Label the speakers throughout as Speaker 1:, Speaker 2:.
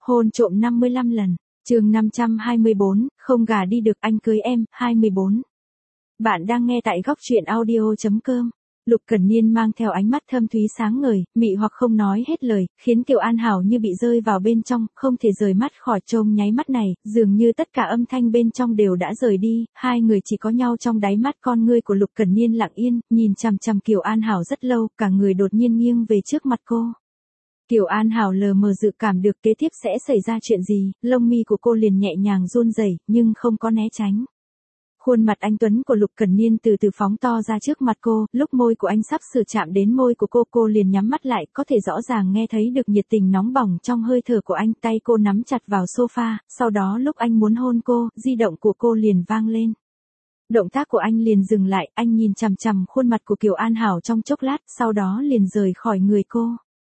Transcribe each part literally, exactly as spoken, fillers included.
Speaker 1: Hôn trộm năm mươi lăm lần. Chương năm trăm hai mươi bốn, không gả đi được anh cưới em, hai mươi bốn. Bạn đang nghe tại góc truyện audio chấm com. Lục Cẩn Niên mang theo ánh mắt thâm thúy sáng ngời, mị hoặc không nói hết lời, khiến Kiều An Hảo như bị rơi vào bên trong, không thể rời mắt khỏi trông nháy mắt này, dường như tất cả âm thanh bên trong đều đã rời đi, hai người chỉ có nhau trong đáy mắt. Con ngươi của Lục Cẩn Niên lặng yên, nhìn chằm chằm Kiều An Hảo rất lâu, cả người đột nhiên nghiêng về trước mặt cô. Kiều An Hảo lờ mờ dự cảm được kế tiếp sẽ xảy ra chuyện gì, lông mi của cô liền nhẹ nhàng run rẩy, nhưng không có né tránh. Khuôn mặt anh tuấn của Lục Cẩn Niên từ từ phóng to ra trước mặt cô, lúc môi của anh sắp sửa chạm đến môi của cô, cô liền nhắm mắt lại, có thể rõ ràng nghe thấy được nhiệt tình nóng bỏng trong hơi thở của anh. Tay cô nắm chặt vào sofa, sau đó lúc anh muốn hôn cô, di động của cô liền vang lên. Động tác của anh liền dừng lại, anh nhìn chằm chằm khuôn mặt của Kiều An Hảo trong chốc lát, sau đó liền rời khỏi người cô.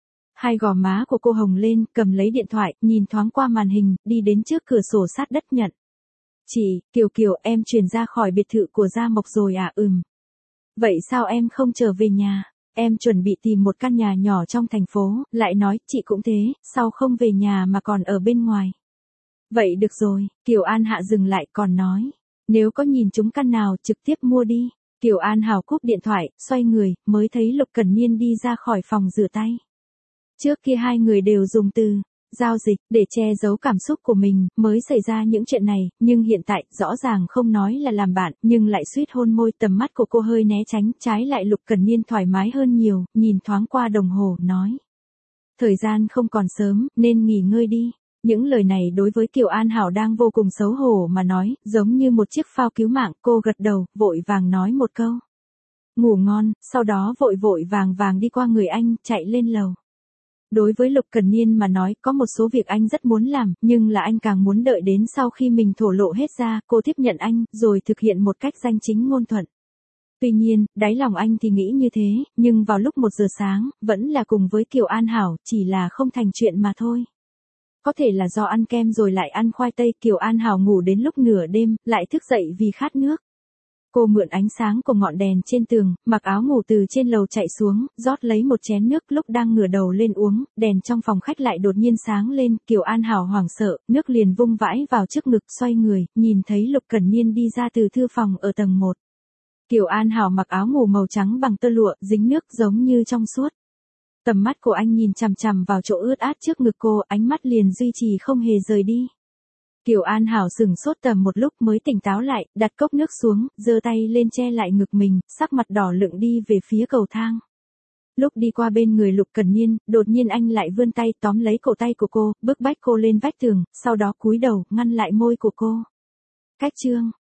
Speaker 1: Hai gò má của cô hồng lên, cầm lấy điện thoại, nhìn thoáng qua màn hình, đi đến trước cửa sổ sát đất nhận. Chị, Kiều Kiều, em chuyển ra khỏi biệt thự của Gia Mộc rồi à? Ừm. Vậy sao em không trở về nhà? Em chuẩn bị tìm một căn nhà nhỏ trong thành phố, lại nói, chị cũng thế, sao không về nhà mà còn ở bên ngoài? Vậy được rồi, Kiều An Hạ dừng lại còn nói. Nếu có nhìn chúng căn nào trực tiếp mua đi. Kiều An Hảo cúp điện thoại, xoay người, mới thấy Lục Cẩn Niên đi ra khỏi phòng rửa tay. Trước kia hai người đều dùng từ giao dịch để che giấu cảm xúc của mình, mới xảy ra những chuyện này, nhưng hiện tại, rõ ràng không nói là làm bạn, nhưng lại suýt hôn môi. Tầm mắt của cô hơi né tránh, trái lại Lục Cẩn Niên thoải mái hơn nhiều, nhìn thoáng qua đồng hồ, nói. Thời gian không còn sớm, nên nghỉ ngơi đi. Những lời này đối với Kiều An Hảo đang vô cùng xấu hổ mà nói, giống như một chiếc phao cứu mạng. Cô gật đầu, vội vàng nói một câu. Ngủ ngon, sau đó vội vội vàng vàng đi qua người anh, chạy lên lầu. Đối với Lục Cẩn Niên mà nói, có một số việc anh rất muốn làm, nhưng là anh càng muốn đợi đến sau khi mình thổ lộ hết ra, cô tiếp nhận anh, rồi thực hiện một cách danh chính ngôn thuận. Tuy nhiên, đáy lòng anh thì nghĩ như thế, nhưng vào lúc một giờ sáng, vẫn là cùng với Kiều An Hảo, chỉ là không thành chuyện mà thôi. Có thể là do ăn kem rồi lại ăn khoai tây, Kiều An Hảo ngủ đến lúc nửa đêm, lại thức dậy vì khát nước. Cô mượn ánh sáng của ngọn đèn trên tường, mặc áo ngủ từ trên lầu chạy xuống, rót lấy một chén nước. Lúc đang ngửa đầu lên uống, đèn trong phòng khách lại đột nhiên sáng lên, Kiều An Hảo hoảng sợ, nước liền vung vãi vào trước ngực, xoay người, nhìn thấy Lục Cẩn Niên đi ra từ thư phòng ở tầng một. Kiều An Hảo mặc áo ngủ màu trắng bằng tơ lụa, dính nước giống như trong suốt. Tầm mắt của anh nhìn chằm chằm vào chỗ ướt át trước ngực cô, ánh mắt liền duy trì không hề rời đi. Kiều An Hảo sừng sốt tầm một lúc mới tỉnh táo lại, đặt cốc nước xuống, giơ tay lên che lại ngực mình, sắc mặt đỏ lựng đi về phía cầu thang. Lúc đi qua bên người Lục Cẩn Niên, đột nhiên anh lại vươn tay tóm lấy cổ tay của cô, bức bách cô lên vách tường, sau đó cúi đầu, ngăn lại môi của cô. Cách chương